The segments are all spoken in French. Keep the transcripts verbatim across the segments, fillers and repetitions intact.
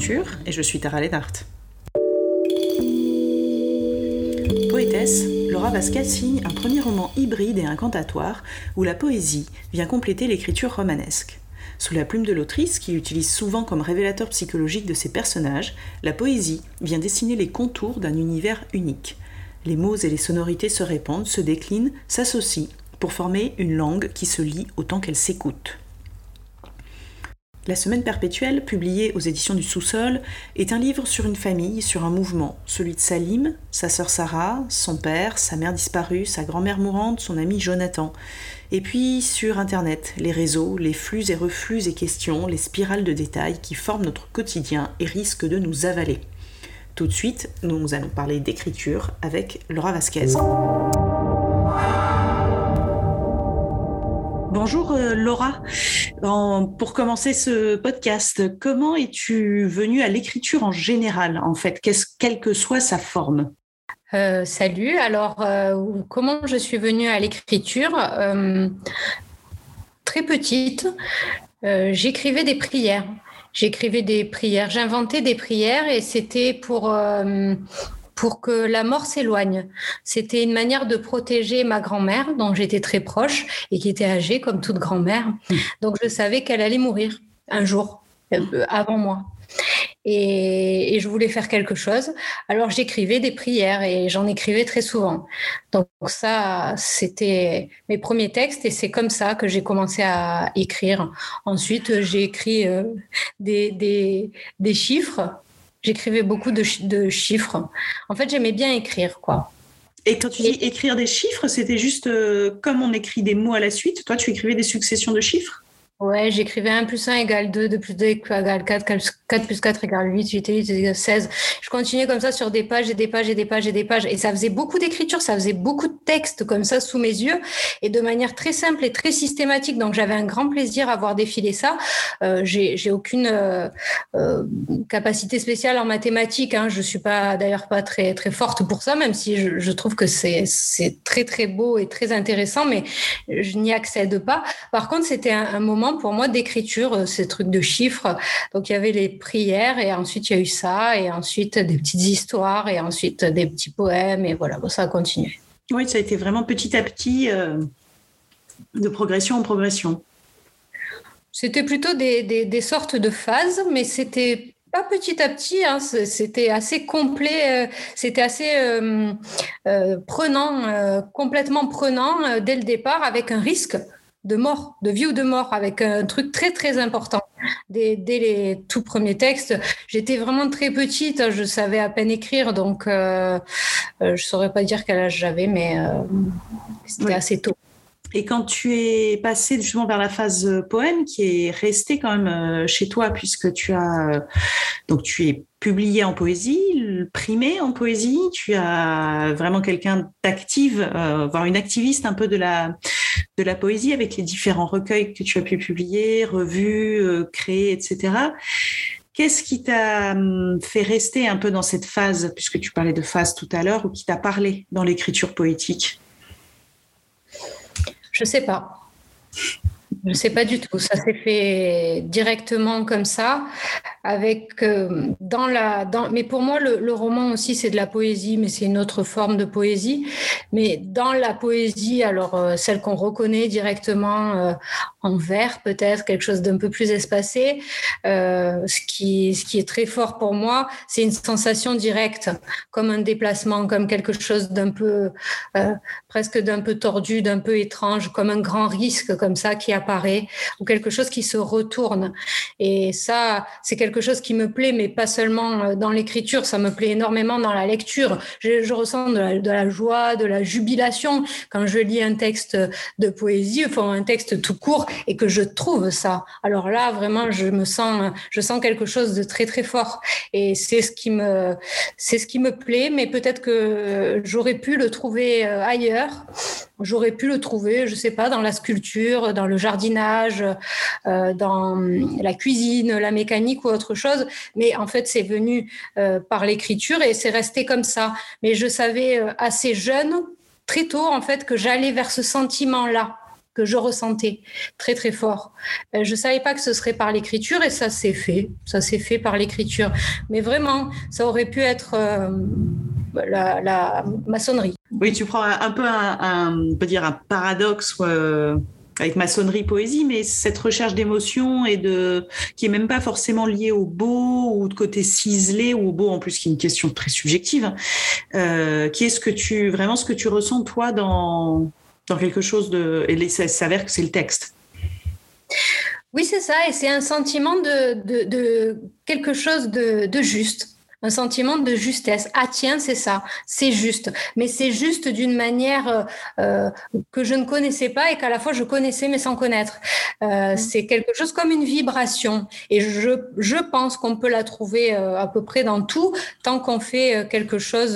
littérature et je suis Tara Lennart. Poétesse, Laura Vasquez signe un premier roman hybride et incantatoire où la poésie vient compléter l'écriture romanesque. Sous la plume de l'autrice, qui l'utilise souvent comme révélateur psychologique de ses personnages, la poésie vient dessiner les contours d'un univers unique. Les mots et les sonorités se répandent, se déclinent, s'associent pour former une langue qui se lit autant qu'elle s'écoute. La Semaine perpétuelle, publiée aux éditions du Sous-sol, est un livre sur une famille, sur un mouvement, celui de Salim, sa sœur Sarah, son père, sa mère disparue, sa grand-mère mourante, son ami Jonathan. Et puis sur Internet, les réseaux, les flux et reflux et questions, les spirales de détails qui forment notre quotidien et risquent de nous avaler. Tout de suite, nous allons parler d'écriture avec Laura Vasquez. Bonjour euh, Laura, en, pour commencer ce podcast, comment es-tu venue à l'écriture en général en fait, Qu'est-ce, quelle que soit sa forme? euh, Salut, alors euh, comment je suis venue à l'écriture euh, Très petite, euh, j'écrivais des prières, j'écrivais des prières, j'inventais des prières et c'était pour... Euh, pour que la mort s'éloigne. C'était une manière de protéger ma grand-mère, dont j'étais très proche et qui était âgée comme toute grand-mère. Donc, je savais qu'elle allait mourir un jour, euh, avant moi. Et, et je voulais faire quelque chose. Alors, j'écrivais des prières et j'en écrivais très souvent. Donc, ça, c'était mes premiers textes et c'est comme ça que j'ai commencé à écrire. Ensuite, j'ai écrit euh, des, des, des chiffres. J'écrivais beaucoup de, ch- de chiffres. En fait, j'aimais bien écrire, quoi. Et quand tu dis Et... écrire des chiffres, c'était juste euh, comme on écrit des mots à la suite. Toi, tu écrivais des successions de chiffres? Ouais, j'écrivais un plus un égale deux, deux plus deux égale quatre, quatre plus quatre égale huit, huit égale seize. Je continuais comme ça sur des pages et des pages et des pages et des pages. Et ça faisait beaucoup d'écriture, ça faisait beaucoup de textes comme ça sous mes yeux et de manière très simple et très systématique. Donc, j'avais un grand plaisir à voir défiler ça. Euh, j'ai, j'ai aucune euh, euh, capacité spéciale en mathématiques. Hein. Je suis pas, d'ailleurs, pas très, très forte pour ça, même si je, je trouve que c'est, c'est très, très beau et très intéressant, mais je n'y accède pas. Par contre, c'était un, un moment pour moi d'écriture, ces trucs de chiffres. Donc, il y avait les prières et ensuite, il y a eu ça et ensuite des petites histoires et ensuite des petits poèmes et voilà, bon, ça a continué. Oui, ça a été vraiment petit à petit, euh, de progression en progression. C'était plutôt des, des, des sortes de phases, mais c'était pas petit à petit, hein, c'était assez complet, euh, c'était assez euh, euh, prenant, euh, complètement prenant euh, dès le départ avec un risque de mort, de vie ou de mort, avec un truc très, très important. Dès, dès les tout premiers textes, j'étais vraiment très petite, je savais à peine écrire, donc euh, je ne saurais pas dire quel âge j'avais, mais euh, c'était oui. assez tôt. Et quand tu es passée justement vers la phase poème, qui est restée quand même chez toi, puisque tu as donc tu es publiée en poésie, primée en poésie, tu as vraiment quelqu'un d'active, euh, voire une activiste un peu de la de la poésie avec les différents recueils que tu as pu publier, revus, euh, créer, et cetera. Qu'est-ce qui t'a fait rester un peu dans cette phase, puisque tu parlais de phase tout à l'heure, ou qui t'a parlé dans l'écriture poétique? Je sais pas. Je ne sais pas du tout. Ça s'est fait directement comme ça, avec euh, dans la. Dans, mais pour moi, le, le roman aussi, c'est de la poésie, mais c'est une autre forme de poésie. Mais dans la poésie, alors euh, celle qu'on reconnaît directement euh, en vers, peut-être quelque chose d'un peu plus espacé. Euh, ce qui, ce qui est très fort pour moi, c'est une sensation directe, comme un déplacement, comme quelque chose d'un peu euh, presque d'un peu tordu, d'un peu étrange, comme un grand risque comme ça qui apparaît. Ou quelque chose qui se retourne. Et ça, c'est quelque chose qui me plaît, mais pas seulement dans l'écriture, ça me plaît énormément dans la lecture. Je, je ressens de la, de la joie, de la jubilation quand je lis un texte de poésie, enfin un texte tout court, et que je trouve ça. Alors là, vraiment, je me sens, je sens quelque chose de très très fort. Et c'est ce qui me, c'est ce qui me plaît, mais peut-être que j'aurais pu le trouver ailleurs. J'aurais pu le trouver, je sais pas, dans la sculpture, dans le jardinage, euh, dans la cuisine, la mécanique ou autre chose. Mais en fait, c'est venu euh, par l'écriture et c'est resté comme ça. Mais je savais euh, assez jeune, très tôt, en fait, que j'allais vers ce sentiment-là que je ressentais très très fort. Euh, je savais pas que ce serait par l'écriture et ça s'est fait, ça s'est fait par l'écriture. Mais vraiment, ça aurait pu être euh, la, la maçonnerie. Oui, tu prends un, un peu un, un, on peut dire un paradoxe euh, avec maçonnerie, poésie, mais cette recherche d'émotion et de qui est même pas forcément liée au beau ou de côté ciselé ou au beau en plus, qui est une question très subjective. Euh, qui est ce que tu vraiment ce que tu ressens toi dans dans quelque chose de et ça s'avère que c'est le texte. Oui, c'est ça, et c'est un sentiment de, de, de quelque chose de, de juste, un sentiment de justesse. Ah tiens, c'est ça, c'est juste, mais c'est juste d'une manière euh, que je ne connaissais pas et qu'à la fois je connaissais mais sans connaître. Euh, mmh. C'est quelque chose comme une vibration, et je, je pense qu'on peut la trouver euh, à peu près dans tout, tant qu'on fait quelque chose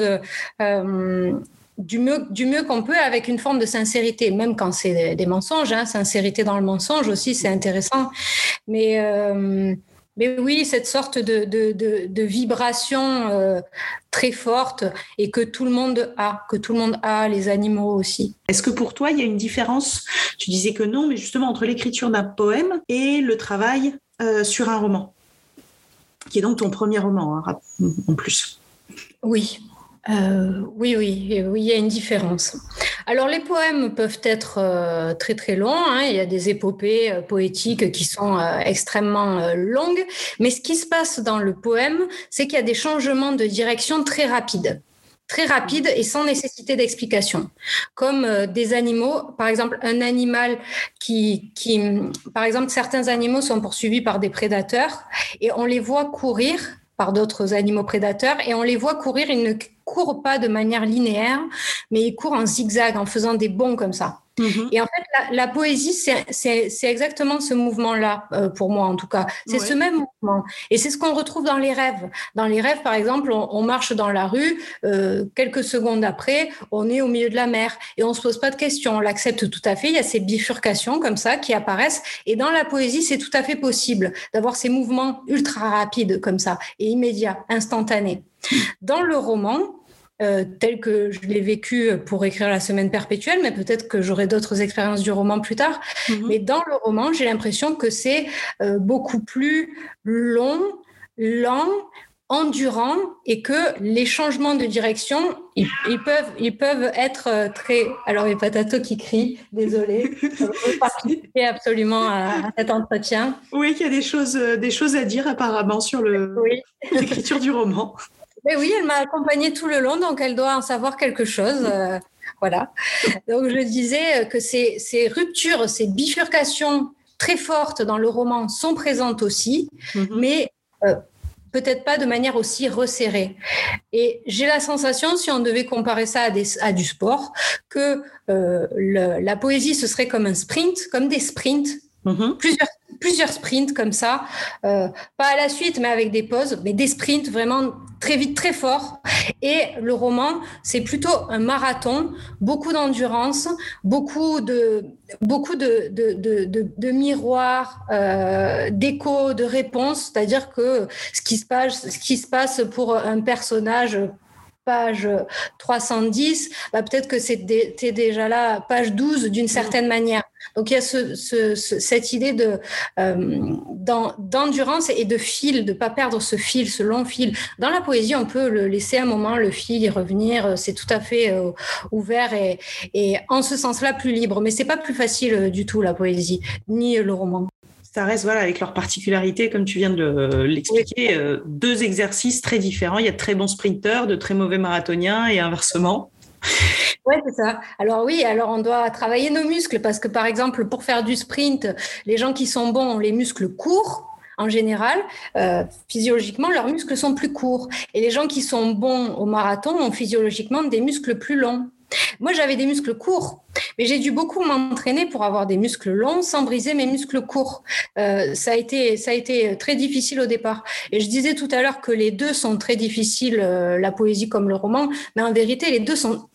euh, du mieux, du mieux qu'on peut avec une forme de sincérité, même quand c'est des, des mensonges, hein, sincérité dans le mensonge aussi, c'est intéressant. Mais, euh, mais oui, cette sorte de, de, de, de vibration euh, très forte et que tout le monde a, que tout le monde a, les animaux aussi. Est-ce que pour toi, il y a une différence, tu disais que non, mais justement entre l'écriture d'un poème et le travail euh, sur un roman, qui est donc ton premier roman, hein, en plus? Oui. Euh, oui, oui, oui, il y a une différence. Alors, les poèmes peuvent être euh, très, très longs. Hein. Il y a des épopées euh, poétiques qui sont euh, extrêmement euh, longues. Mais ce qui se passe dans le poème, c'est qu'il y a des changements de direction très rapides. Très rapides et sans nécessité d'explication. Comme euh, des animaux, par exemple, un animal qui, qui... Par exemple, certains animaux sont poursuivis par des prédateurs et on les voit courir par d'autres animaux prédateurs et on les voit courir, ils ne courent pas de manière linéaire, mais ils courent en zigzag, en faisant des bonds comme ça. Mmh. Et en fait, la, la poésie, c'est, c'est, c'est exactement ce mouvement-là, euh, pour moi en tout cas. C'est ouais. ce même mouvement. Et c'est ce qu'on retrouve dans les rêves. Dans les rêves, par exemple, on, on marche dans la rue, euh, quelques secondes après, on est au milieu de la mer et on ne se pose pas de questions, on l'accepte tout à fait. Il y a ces bifurcations comme ça qui apparaissent. Et dans la poésie, c'est tout à fait possible d'avoir ces mouvements ultra rapides comme ça et immédiats, instantanés. Dans le roman, Euh, tel que je l'ai vécu pour écrire La Semaine perpétuelle, mais peut-être que j'aurai d'autres expériences du roman plus tard. Mmh. Mais dans le roman, j'ai l'impression que c'est euh, beaucoup plus long, lent, endurant, et que les changements de direction, ils, ils, peuvent, ils peuvent être très... Alors, il y a Patato qui crie, désolée, je veux participer absolument à, à cet entretien. Oui, qu'il y a des choses, des choses à dire apparemment sur le, oui. l'écriture du roman. Mais oui, elle m'a accompagnée tout le long, donc elle doit en savoir quelque chose. Euh, voilà. Donc je disais que ces, ces ruptures, ces bifurcations très fortes dans le roman sont présentes aussi, mm-hmm. mais euh, peut-être pas de manière aussi resserrée. Et j'ai la sensation, si on devait comparer ça à, des, à du sport, que euh, le, la poésie, ce serait comme un sprint, comme des sprints, mm-hmm. plusieurs plusieurs sprints comme ça, euh, pas à la suite, mais avec des pauses, mais des sprints vraiment très vite, très fort. Et le roman, c'est plutôt un marathon, beaucoup d'endurance, beaucoup de, beaucoup de, de, de, de, de miroirs, euh, d'échos, de réponses, c'est-à-dire que ce qui se passe, ce qui se passe pour un personnage page trois cent dix, bah peut-être que c'est dé, t'es déjà là, page douze, d'une certaine mmh. manière. Donc, il y a ce, ce, ce, cette idée de, euh, d'endurance et de fil, de ne pas perdre ce fil, ce long fil. Dans la poésie, on peut le laisser un moment, le fil, y revenir. C'est tout à fait euh, ouvert et, et en ce sens-là, plus libre. Mais ce n'est pas plus facile du tout, la poésie, ni le roman. Ça reste, voilà, avec leurs particularités, comme tu viens de l'expliquer, oui. euh, deux exercices très différents. Il y a de très bons sprinteurs, de très mauvais marathoniens et inversement. Oui, c'est ça. Alors oui, alors on doit travailler nos muscles parce que, par exemple, pour faire du sprint, les gens qui sont bons ont les muscles courts. En général, euh, physiologiquement, leurs muscles sont plus courts. Et les gens qui sont bons au marathon ont physiologiquement des muscles plus longs. Moi, j'avais des muscles courts, mais j'ai dû beaucoup m'entraîner pour avoir des muscles longs sans briser mes muscles courts. Euh, ça a été, ça a été très difficile au départ. Et je disais tout à l'heure que les deux sont très difficiles, euh, la poésie comme le roman, mais en vérité, les deux sont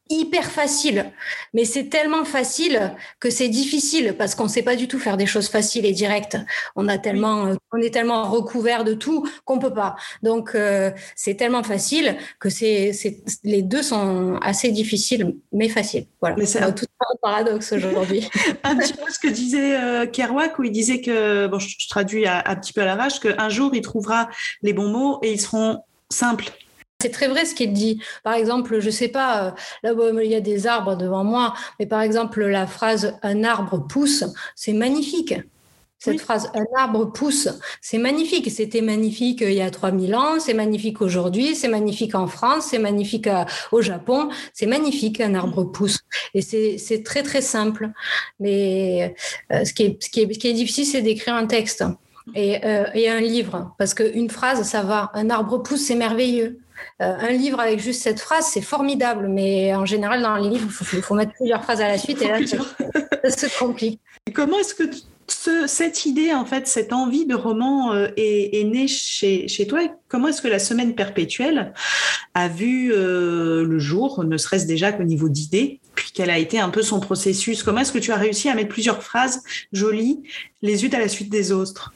hyper facile, mais c'est tellement facile que c'est difficile parce qu'on ne sait pas du tout faire des choses faciles et directes. On a tellement, oui. on est tellement recouvert de tout qu'on peut pas. Donc euh, c'est tellement facile que c'est, c'est, les deux sont assez difficiles, mais faciles. Voilà. Mais c'est un... tout un paradoxe aujourd'hui. Un petit peu ce que disait euh, Kerouac, où il disait que, bon, je, je traduis un, un petit peu à l'arrache, qu'un jour il trouvera les bons mots et ils seront simples. C'est très vrai ce qu'il dit. Par exemple, je sais pas, là il y a des arbres devant moi, mais par exemple la phrase « un arbre pousse », c'est magnifique. Cette oui. phrase « un arbre pousse », c'est magnifique. C'était magnifique il y a trois mille ans, c'est magnifique aujourd'hui, c'est magnifique en France, c'est magnifique à, au Japon. C'est magnifique, un arbre pousse. Et c'est, c'est très, très simple. Mais euh, ce, qui est, ce, qui est, ce qui est difficile, c'est d'écrire un texte et, euh, et un livre. Parce qu'une phrase, ça va. Un arbre pousse, c'est merveilleux. Euh, un livre avec juste cette phrase, c'est formidable, mais en général, dans les livres, il faut, faut mettre plusieurs phrases à la suite et là, ça, ça se complique. Comment est-ce que ce, cette idée, en fait, cette envie de roman euh, est, est née chez, chez toi? Comment est-ce que la semaine perpétuelle a vu euh, le jour, ne serait-ce déjà qu'au niveau d'idées, puis quel a été un peu son processus? Comment est-ce que tu as réussi à mettre plusieurs phrases jolies les unes à la suite des autres?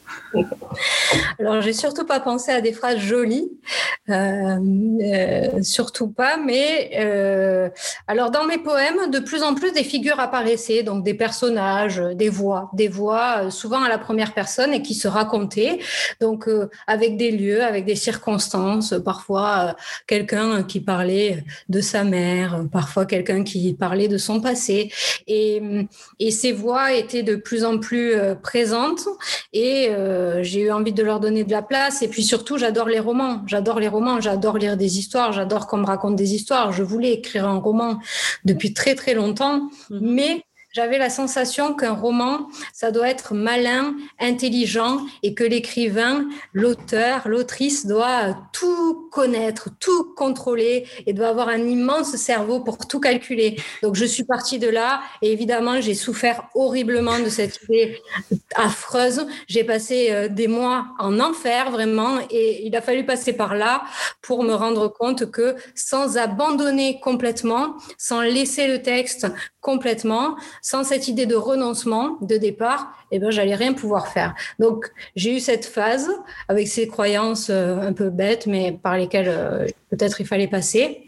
Alors, j'ai surtout pas pensé à des phrases jolies, euh, euh, surtout pas, mais euh, alors dans mes poèmes, de plus en plus des figures apparaissaient, donc des personnages, des voix, des voix souvent à la première personne et qui se racontaient, donc euh, avec des lieux, avec des circonstances, parfois euh, quelqu'un qui parlait de sa mère, parfois quelqu'un qui parlait de son passé, et, et ces voix étaient de plus en plus euh, présentes et euh, j'ai eu envie de leur donner de la place. Et puis surtout, j'adore les romans. J'adore les romans, j'adore lire des histoires, j'adore qu'on me raconte des histoires. Je voulais écrire un roman depuis très, très longtemps, mmh. mais j'avais la sensation qu'un roman, ça doit être malin, intelligent et que l'écrivain, l'auteur, l'autrice doit tout connaître, tout contrôler et doit avoir un immense cerveau pour tout calculer. Donc, je suis partie de là et évidemment, j'ai souffert horriblement de cette idée affreuse. J'ai passé des mois en enfer, vraiment, et il a fallu passer par là pour me rendre compte que sans abandonner complètement, sans laisser le texte complètement, sans cette idée de renoncement de départ, eh ben, j'allais rien pouvoir faire. Donc, j'ai eu cette phase avec ces croyances euh, un peu bêtes, mais par lesquelles euh, peut-être il fallait passer.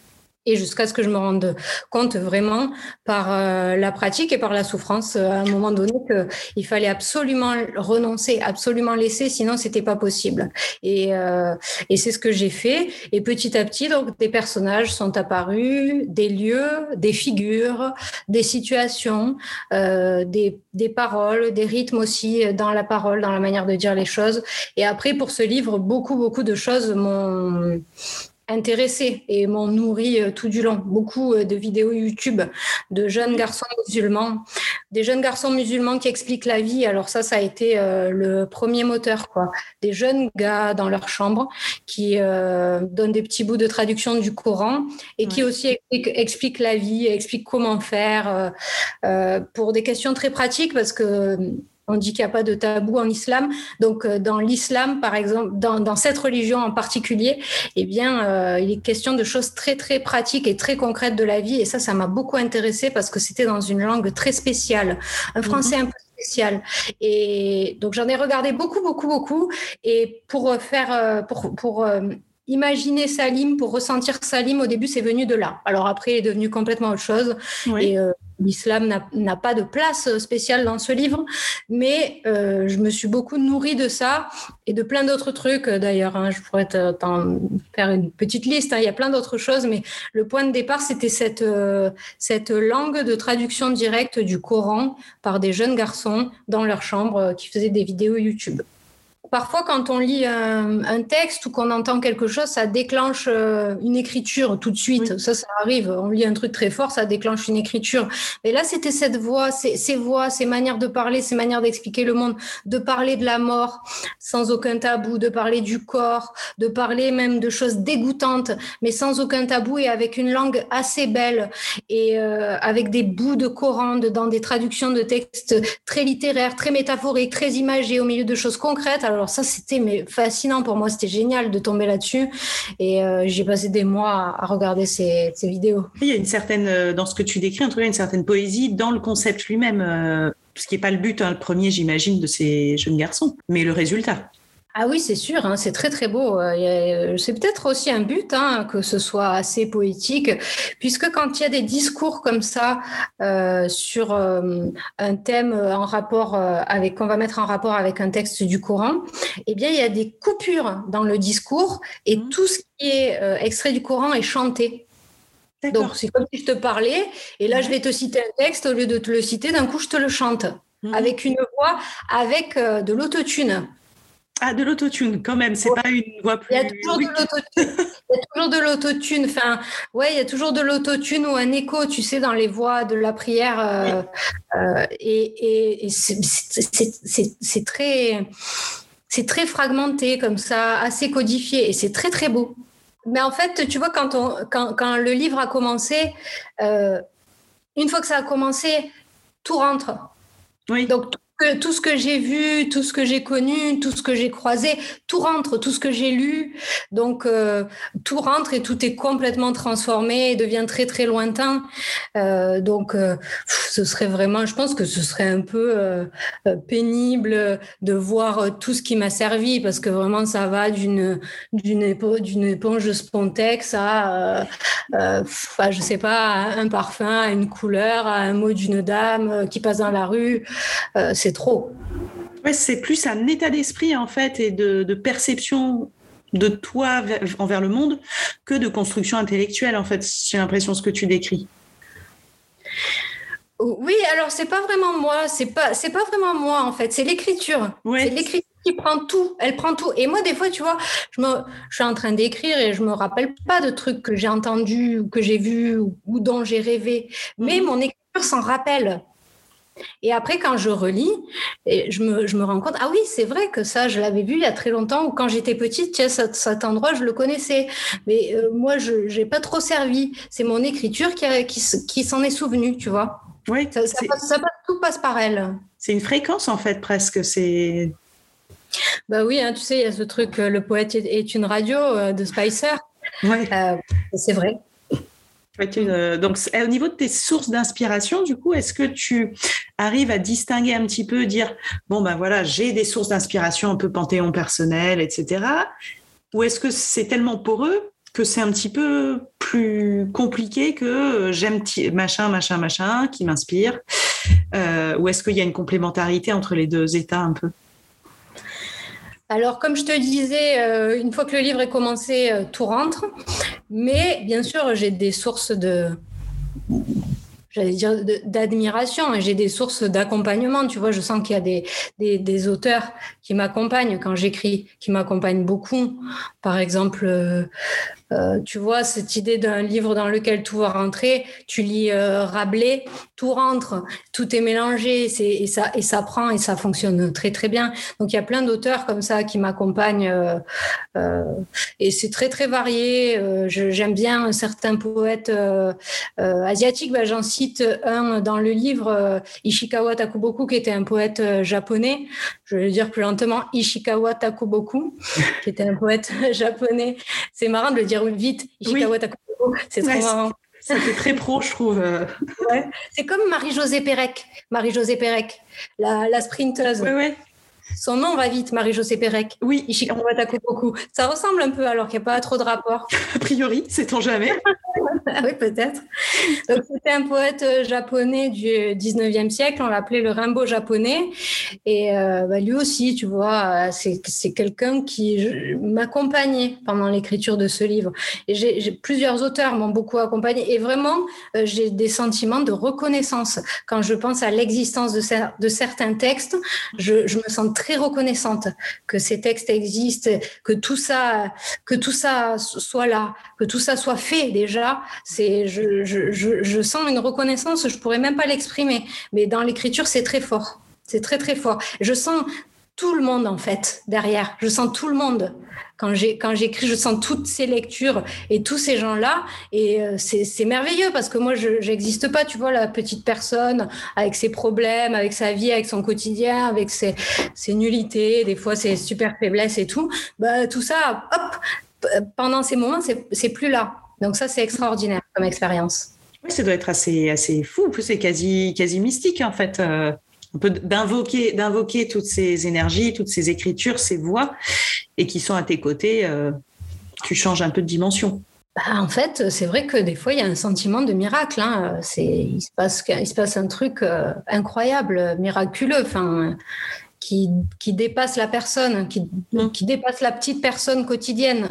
Et jusqu'à ce que je me rende compte vraiment par euh, la pratique et par la souffrance euh, à un moment donné qu'il fallait absolument renoncer, absolument laisser, sinon c'était pas possible. Et, euh, et c'est ce que j'ai fait. Et petit à petit, donc des personnages sont apparus, des lieux, des figures, des situations, euh, des, des paroles, des rythmes aussi dans la parole, dans la manière de dire les choses. Et après, pour ce livre, beaucoup, beaucoup de choses m'ont intéressés et m'ont nourri tout du long. Beaucoup de vidéos YouTube de jeunes garçons musulmans, des jeunes garçons musulmans qui expliquent la vie. Alors ça, ça a été euh, le premier moteur, quoi. Des jeunes gars dans leur chambre qui euh, donnent des petits bouts de traduction du Coran et ouais. qui aussi expliquent, expliquent la vie, expliquent comment faire euh, euh, pour des questions très pratiques parce que on dit qu'il n'y a pas de tabou en islam. Donc, dans l'islam, par exemple, dans, dans cette religion en particulier, eh bien, euh, il est question de choses très, très pratiques et très concrètes de la vie. Et ça, ça m'a beaucoup intéressée parce que c'était dans une langue très spéciale, un français mm-hmm. un peu spécial. Et donc, j'en ai regardé beaucoup, beaucoup, beaucoup. Et pour faire... Pour, pour, imaginer Salim, pour ressentir Salim, au début, c'est venu de là. Alors après, il est devenu complètement autre chose. Oui. Et euh, l'islam n'a, n'a pas de place spéciale dans ce livre. Mais euh, je me suis beaucoup nourrie de ça et de plein d'autres trucs, d'ailleurs. Hein. Je pourrais t'en faire une petite liste. Hein. Il y a plein d'autres choses. Mais le point de départ, c'était cette, euh, cette langue de traduction directe du Coran par des jeunes garçons dans leur chambre qui faisaient des vidéos YouTube. Parfois, quand on lit un, un texte ou qu'on entend quelque chose, ça déclenche euh, une écriture tout de suite. Oui. Ça, ça arrive. On lit un truc très fort, ça déclenche une écriture. Mais là, c'était cette voix, ces, ces voix, ces manières de parler, ces manières d'expliquer le monde, de parler de la mort sans aucun tabou, de parler du corps, de parler même de choses dégoûtantes, mais sans aucun tabou et avec une langue assez belle et euh, avec des bouts de Coran dans des traductions de textes très littéraires, très métaphoriques, très imagés au milieu de choses concrètes. Alors, Alors ça, c'était mais fascinant pour moi. C'était génial de tomber là-dessus. Et euh, j'ai passé des mois à regarder ces, ces vidéos. Il y a une certaine, dans ce que tu décris, en tout cas, une certaine poésie dans le concept lui-même, euh, ce qui n'est pas le but, hein, le premier, j'imagine, de ces jeunes garçons, mais le résultat. Ah oui, c'est sûr, hein, c'est très très beau. C'est peut-être aussi un but hein, que ce soit assez poétique, puisque quand il y a des discours comme ça euh, sur euh, un thème en rapport euh, avec, qu'on va mettre en rapport avec un texte du Coran, eh bien il y a des coupures dans le discours et mmh. tout ce qui est euh, extrait du Coran est chanté. D'accord. Donc c'est comme si je te parlais et là mmh. je vais te citer un texte, au lieu de te le citer, d'un coup je te le chante mmh. avec une voix, avec euh, de l'autotune. Ah, de l'autotune, quand même, c'est ouais. pas une voix plus... Il y a toujours oui. de l'autotune. Il y a toujours de l'autotune. Enfin, ouais, il y a toujours de l'autotune ou un écho, tu sais, dans les voix de la prière. Euh, euh, et et, et c'est, c'est, c'est, c'est, très, c'est très fragmenté, comme ça, assez codifié. Et c'est très, très beau. Mais en fait, tu vois, quand, on, quand, quand le livre a commencé, euh, une fois que ça a commencé, tout rentre. Oui. Donc, que tout ce que j'ai vu, tout ce que j'ai connu, tout ce que j'ai croisé, tout rentre, tout ce que j'ai lu. Donc, euh, tout rentre et tout est complètement transformé et devient très, très lointain. Euh, donc, euh, ce serait vraiment, je pense que ce serait un peu euh, pénible de voir tout ce qui m'a servi parce que vraiment, ça va d'une, d'une, épo- d'une éponge Spontex à, euh, euh, à, je sais pas, à un parfum, à une couleur, à un mot d'une dame qui passe dans la rue. Euh, c'est trop. Ouais, c'est plus un état d'esprit en fait et de, de perception de toi envers le monde que de construction intellectuelle en fait. J'ai l'impression ce que tu décris. Oui, alors c'est pas vraiment moi, c'est pas c'est pas vraiment moi en fait, c'est l'écriture. Ouais. C'est l'écriture qui prend tout, elle prend tout. Et moi des fois, tu vois, je me je suis en train d'écrire et je me rappelle pas de trucs que j'ai entendus ou que j'ai vus ou, ou dont j'ai rêvé, mais mmh. mon écriture s'en rappelle. Et après, quand je relis, je me, je me rends compte, ah oui, c'est vrai que ça, je l'avais vu il y a très longtemps, ou quand j'étais petite, tiens, cet, cet endroit, je le connaissais. Mais euh, moi, je n'ai pas trop servi. C'est mon écriture qui, a, qui, qui s'en est souvenue, tu vois. Oui, ça, ça, passe, ça passe, tout passe par elle. C'est une fréquence, en fait, presque. C'est... Bah oui, hein, tu sais, il y a ce truc, le poète est une radio euh, de Spicer. Ouais. Euh, c'est vrai. Donc, au niveau de tes sources d'inspiration, du coup, est-ce que tu arrives à distinguer un petit peu, dire, bon, ben voilà, j'ai des sources d'inspiration un peu panthéon personnel, et cetera. Ou est-ce que c'est tellement poreux que c'est un petit peu plus compliqué que j'aime t- machin, machin, machin, qui m'inspire euh, ou est-ce qu'il y a une complémentarité entre les deux états un peu ? Alors, comme je te disais, euh, une fois que le livre est commencé, euh, tout rentre. Mais bien sûr, j'ai des sources de, j'allais dire, de, d'admiration et j'ai des sources d'accompagnement. Tu vois, je sens qu'il y a des, des, des auteurs qui m'accompagnent quand j'écris, qui m'accompagnent beaucoup. Par exemple, euh, euh, tu vois, cette idée d'un livre dans lequel tout va rentrer, tu lis euh, Rabelais, tout rentre, tout est mélangé c'est, et, ça, et ça prend et ça fonctionne très, très bien. Donc, il y a plein d'auteurs comme ça qui m'accompagnent euh, euh, et c'est très, très varié. Euh, je, j'aime bien certains poètes euh, euh, asiatiques. Ben, j'en cite un dans le livre, euh, Ishikawa Takuboku, qui était un poète euh, japonais. Je vais le dire plus lentement, Ishikawa Takuboku, qui était un poète japonais. C'est marrant de le dire vite, Ishikawa oui. Takuboku, c'est trop ouais, marrant. Ça fait très pro, je trouve. Ouais. C'est comme Marie-Josée Pérec, Marie-Josée Pérec, la, la sprinteuse. Oui, oui. Son nom va vite, Marie-Josée Pérec. Oui. Ishikawa Takuboku. Ça ressemble un peu alors qu'il n'y a pas trop de rapport. A priori, sait-on jamais. Ah oui, peut-être. Donc, c'était un poète japonais du dix-neuvième siècle, on l'appelait le Rimbaud japonais. Et euh, bah, lui aussi, tu vois, c'est, c'est quelqu'un qui je, m'accompagnait pendant l'écriture de ce livre. Et j'ai, j'ai, plusieurs auteurs m'ont beaucoup accompagné. Et vraiment, euh, j'ai des sentiments de reconnaissance. Quand je pense à l'existence de, cer- de certains textes, je, je me sens très reconnaissante que ces textes existent, que tout ça, que tout ça soit là, que tout ça soit fait déjà. C'est, je, je, je, je sens une reconnaissance, je pourrais même pas l'exprimer, mais dans l'écriture, c'est très fort. C'est très, très fort. Je sens tout le monde en fait derrière. Je sens tout le monde. Quand, j'ai, quand j'écris, je sens toutes ces lectures et tous ces gens-là. Et euh, c'est, c'est merveilleux parce que moi, je n'existe pas, tu vois, la petite personne avec ses problèmes, avec sa vie, avec son quotidien, avec ses, ses nullités, des fois ses super faiblesses et tout. Bah, tout ça, hop, pendant ces moments, c'est, c'est plus là. Donc ça, c'est extraordinaire comme expérience. Oui, ça doit être assez, assez fou. C'est quasi, quasi mystique, en fait. Euh, un peu d'invoquer, d'invoquer toutes ces énergies, toutes ces écritures, ces voix, et qui sont à tes côtés. Euh, tu changes un peu de dimension. Bah, en fait, c'est vrai que des fois, il y a un sentiment de miracle. Hein. C'est, il, se passe, il se passe un truc euh, incroyable, miraculeux, enfin, qui, qui dépasse la personne, qui, mmh. qui dépasse la petite personne quotidienne.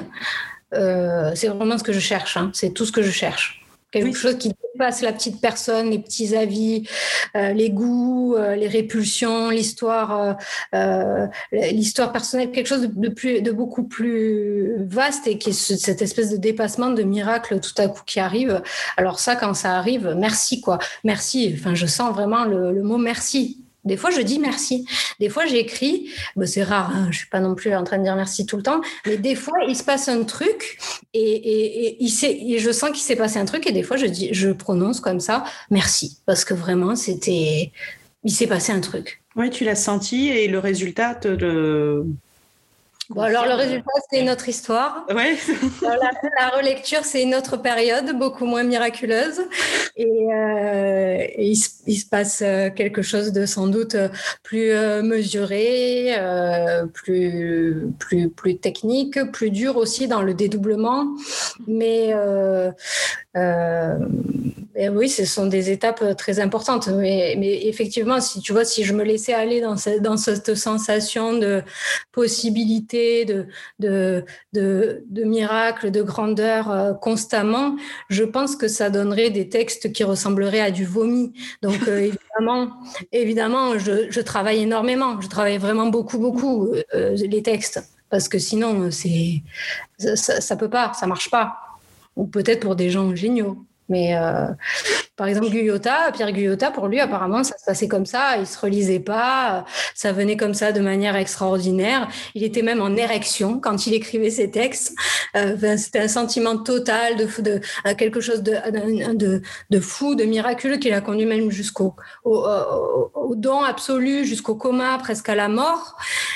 Euh, c'est vraiment ce que je cherche. Hein. C'est tout ce que je cherche. Quelque oui. chose qui dépasse la petite personne, les petits avis, euh, les goûts, euh, les répulsions, l'histoire, euh, l'histoire personnelle, quelque chose de, de, plus, de beaucoup plus vaste et qui est ce, cette espèce de dépassement, de miracle tout à coup qui arrive. Alors ça, quand ça arrive, merci quoi, merci. Enfin, je sens vraiment le, le mot merci. Des fois, je dis merci. Des fois, j'écris. Ben, c'est rare, hein, je ne suis pas non plus en train de dire merci tout le temps. Mais des fois, il se passe un truc et, et, et, il s'est, et je sens qu'il s'est passé un truc. Et des fois, je, dis, je prononce comme ça merci. Parce que vraiment, c'était, il s'est passé un truc. Oui, tu l'as senti et le résultat te le... Bon, alors le résultat, c'est une autre histoire. Ouais. la, la relecture, c'est une autre période, beaucoup moins miraculeuse. Et, euh, et il, se, il se passe quelque chose de sans doute plus euh, mesuré, euh, plus, plus, plus technique, plus dur aussi dans le dédoublement. Mais euh, euh, et oui, ce sont des étapes très importantes. Mais, mais effectivement, si tu vois, si je me laissais aller dans cette, dans cette sensation de possibilité, de, de, de, de miracle, de grandeur euh, constamment, je pense que ça donnerait des textes qui ressembleraient à du vomi. Donc euh, évidemment, évidemment, je, je travaille énormément. Je travaille vraiment beaucoup, beaucoup euh, les textes. Parce que sinon, c'est, ça, ça peut pas, ça marche pas. Ou peut-être pour des gens géniaux. Mais euh, par exemple, Guyota, Pierre Guyota, pour lui, apparemment, ça se passait comme ça. Il se relisait pas. Ça venait comme ça de manière extraordinaire. Il était même en érection quand il écrivait ses textes. Euh, ben, c'était un sentiment total de, de, de quelque chose de, de, de fou, de miraculeux qui l'a conduit même jusqu'au au, au, au don absolu, jusqu'au coma, presque à la mort.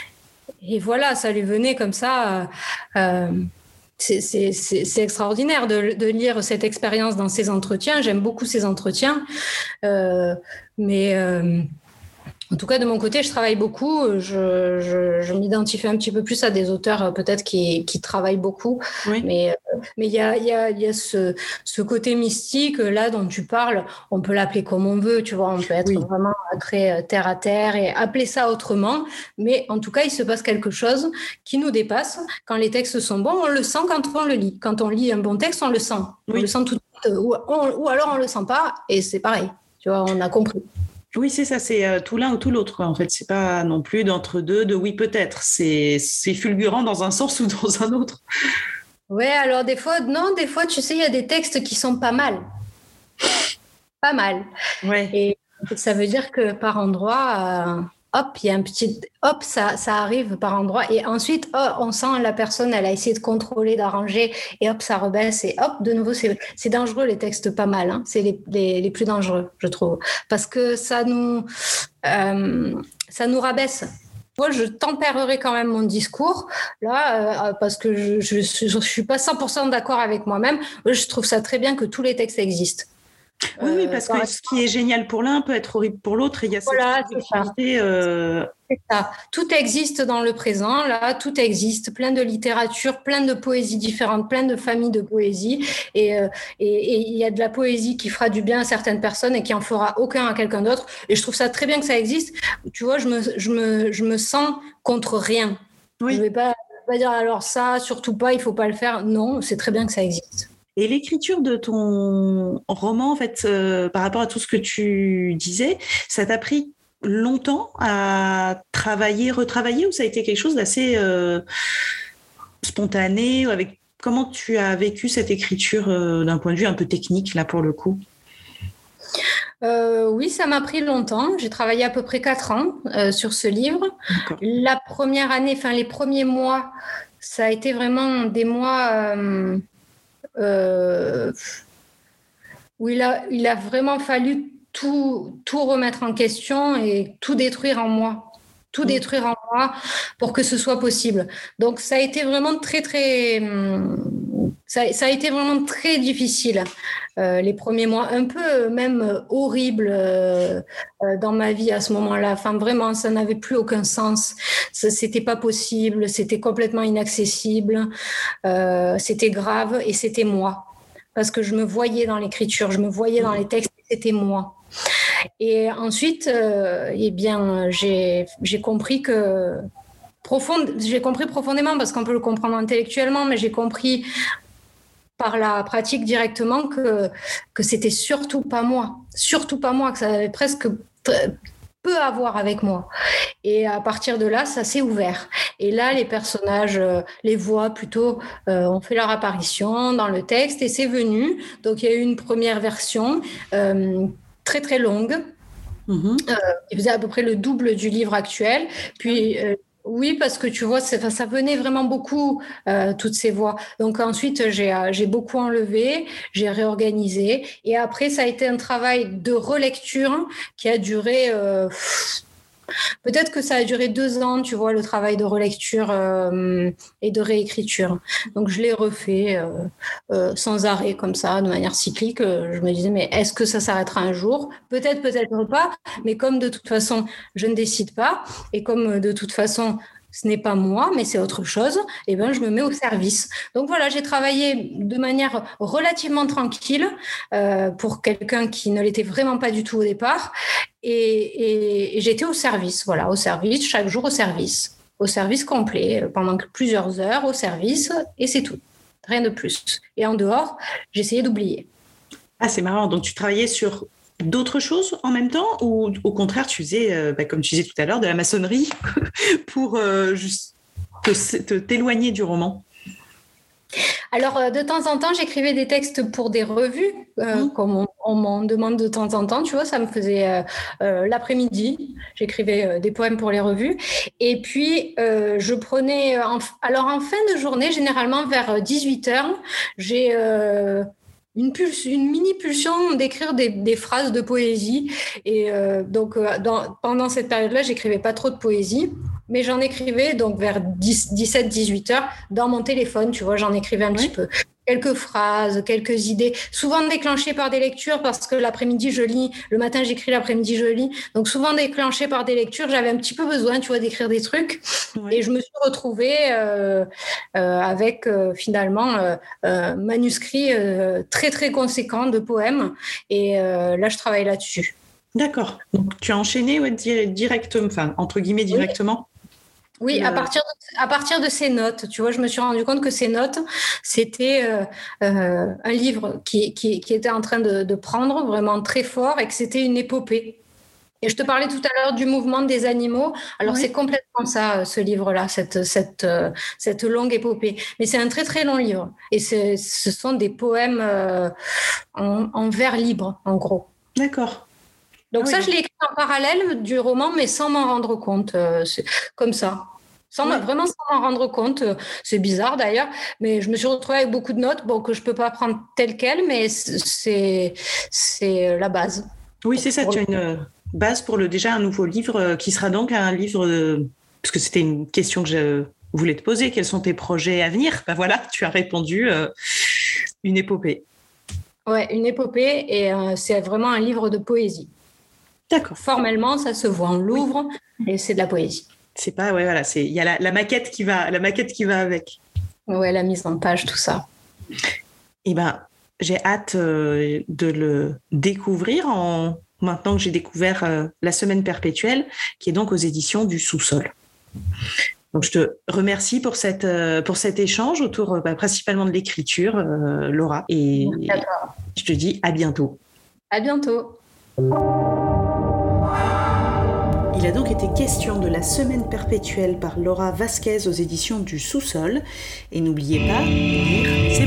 Et voilà, ça lui venait comme ça. Euh, C'est, c'est, c'est, c'est extraordinaire de, de lire cette expérience dans ces entretiens. J'aime beaucoup ces entretiens. Euh, mais euh, en tout cas, de mon côté, je travaille beaucoup. Je, je, je m'identifie un petit peu plus à des auteurs peut-être qui, qui travaillent beaucoup. Oui. Mais mais il y a, y a, y a ce, ce côté mystique là dont tu parles. On peut l'appeler comme on veut, tu vois. On peut être oui. vraiment très terre à terre et appeler ça autrement. Mais en tout cas, il se passe quelque chose qui nous dépasse. Quand les textes sont bons, on le sent quand on le lit. Quand on lit un bon texte, on le sent. Oui. On le sent tout de suite. Ou, on, ou alors on le sent pas et c'est pareil. Tu vois, on a compris. Oui, c'est ça, c'est euh, tout l'un ou tout l'autre, quoi. En fait, c'est pas non plus d'entre-deux, de oui peut-être. C'est, c'est fulgurant dans un sens ou dans un autre. Ouais, alors des fois, non, des fois, tu sais, il y a des textes qui sont pas mal. Pas mal. Ouais. Et ça veut dire que par endroit, euh, hop, il y a un petit... Hop, ça, ça arrive par endroit. Et ensuite, oh, on sent la personne, elle a essayé de contrôler, d'arranger, et hop, ça rebaisse. Et hop, de nouveau, c'est, c'est dangereux, les textes pas mal. Hein. C'est les, les, les plus dangereux, je trouve. Parce que ça nous, euh, ça nous rabaisse. Moi, je tempérerai quand même mon discours, là, euh, parce que je ne suis pas cent pour cent d'accord avec moi-même. Je trouve ça très bien que tous les textes existent. Oui, oui, parce euh, que ce qui est génial pour l'un peut être horrible pour l'autre. Et il y a cette voilà, subjectivité. Euh... C'est ça. Tout existe dans le présent, là, tout existe. Plein de littérature, plein de poésies différentes, plein de familles de poésie. Et euh, et, et il y a de la poésie qui fera du bien à certaines personnes et qui en fera aucun à quelqu'un d'autre. Et je trouve ça très bien que ça existe. Tu vois, je me, je me, je me sens contre rien. Oui. Je ne vais pas, pas dire alors ça, surtout pas, il ne faut pas le faire. Non, c'est très bien que ça existe. Et l'écriture de ton roman, en fait, euh, par rapport à tout ce que tu disais, ça t'a pris longtemps à travailler, retravailler, ou ça a été quelque chose d'assez euh, spontané avec... Comment tu as vécu cette écriture euh, d'un point de vue un peu technique, là, pour le coup ? Euh, oui, ça m'a pris longtemps. J'ai travaillé à peu près quatre ans euh, sur ce livre. D'accord. La première année, enfin les premiers mois, ça a été vraiment des mois euh, euh, où il a, il a vraiment fallu tout, tout remettre en question et tout détruire en moi. Tout détruire en moi pour que ce soit possible. Donc, ça a été vraiment très, très... Ça, ça a été vraiment très difficile, euh, les premiers mois. Un peu même horrible euh, euh, dans ma vie à ce moment-là. Enfin, vraiment, ça n'avait plus aucun sens. Ça, c'était pas possible. C'était complètement inaccessible. Euh, c'était grave et c'était moi. Parce que je me voyais dans l'écriture, je me voyais dans les textes et c'était moi. Et ensuite, euh, eh bien, j'ai, j'ai compris que profonde, j'ai compris profondément parce qu'on peut le comprendre intellectuellement, mais j'ai compris par la pratique directement que que c'était surtout pas moi, surtout pas moi, que ça avait presque peu à voir avec moi. Et à partir de là, ça s'est ouvert. Et là, les personnages, les voix plutôt, euh, ont fait leur apparition dans le texte et c'est venu. Donc, il y a eu une première version. Euh, très très longue. Mmh. Euh, il faisait à peu près le double du livre actuel. Puis euh, oui, parce que tu vois, ça, ça venait vraiment beaucoup, euh, toutes ces voix. Donc ensuite, j'ai, j'ai beaucoup enlevé, j'ai réorganisé. Et après, ça a été un travail de relecture qui a duré... Euh, Peut-être que ça a duré deux ans, tu vois, le travail de relecture euh, et de réécriture. Donc, je l'ai refait euh, euh, sans arrêt, comme ça, de manière cyclique. Je me disais, mais est-ce que ça s'arrêtera un jour ? Peut-être, peut-être pas. Mais comme de toute façon, je ne décide pas, et comme de toute façon, ce n'est pas moi, mais c'est autre chose, et ben, je me mets au service. Donc voilà, j'ai travaillé de manière relativement tranquille euh, pour quelqu'un qui ne l'était vraiment pas du tout au départ. Et, et, et j'étais au service, voilà, au service, chaque jour au service, au service complet, pendant plusieurs heures au service, et c'est tout, rien de plus. Et en dehors, j'essayais d'oublier. Ah, c'est marrant, donc tu travaillais sur d'autres choses en même temps ou au contraire tu faisais, euh, bah, comme tu disais tout à l'heure, de la maçonnerie pour euh, juste te, te, t'éloigner du roman? Alors, de temps en temps, j'écrivais des textes pour des revues, euh, mmh. comme on, on m'en demande de temps en temps, tu vois, ça me faisait euh, euh, l'après-midi, j'écrivais euh, des poèmes pour les revues. Et puis, euh, je prenais, en, alors en fin de journée, généralement vers dix-huit heures, j'ai... Euh, Une, pulse, une mini pulsion d'écrire des, des phrases de poésie. Et euh, donc, euh, dans, pendant cette période-là, j'écrivais pas trop de poésie, mais j'en écrivais donc vers dix-sept dix-huit heures dans mon téléphone, tu vois, j'en écrivais un oui. petit peu. Quelques phrases, quelques idées, souvent déclenchées par des lectures parce que l'après-midi, je lis. Le matin, j'écris, l'après-midi, je lis. Donc, souvent déclenchées par des lectures. J'avais un petit peu besoin, tu vois, d'écrire des trucs. Ouais. Et je me suis retrouvée euh, euh, avec, euh, finalement, euh, un manuscrit euh, très, très conséquent de poèmes. Et euh, là, je travaille là-dessus. D'accord. Donc, tu as enchaîné ouais, directement, enfin, entre guillemets, directement oui. Oui, à partir, de, à partir de ces notes, tu vois, je me suis rendu compte que ces notes, c'était euh, euh, un livre qui, qui, qui était en train de, de prendre vraiment très fort et que c'était une épopée. Et je te parlais tout à l'heure du mouvement des animaux. Alors, oui. c'est complètement ça, ce livre-là, cette, cette, euh, cette longue épopée. Mais c'est un très, très long livre. Et c'est, ce sont des poèmes euh, en, en vers libre, en gros. D'accord. Donc ah ça, oui. je l'ai écrit en parallèle du roman, mais sans m'en rendre compte. Euh, c'est comme ça. Sans ouais. Vraiment sans m'en rendre compte, c'est bizarre d'ailleurs, mais je me suis retrouvée avec beaucoup de notes, bon, que je ne peux pas prendre telles quelles, mais c'est, c'est la base. Oui, c'est ça, tu as une base pour le, déjà un nouveau livre qui sera donc un livre, de, parce que c'était une question que je voulais te poser, quels sont tes projets à venir ? Ben voilà, tu as répondu, euh, une épopée. Ouais, une épopée, et euh, c'est vraiment un livre de poésie. D'accord. Formellement, ça se voit, on l'ouvre, oui. Et c'est de la poésie. C'est pas, ouais, voilà, c'est, il y a la, la maquette qui va, la maquette qui va avec. Ouais, la mise en page, tout ça. Eh ben, j'ai hâte euh, de le découvrir en, maintenant que j'ai découvert euh, La Semaine Perpétuelle, qui est donc aux éditions du Sous-Sol. Donc, je te remercie pour cette, euh, pour cet échange autour, euh, bah, principalement de l'écriture, euh, Laura. Et, et je te dis à bientôt. À bientôt. Il a donc été question de La Semaine Perpétuelle par Laura Vasquez aux éditions du Sous-Sol. Et n'oubliez pas, lire,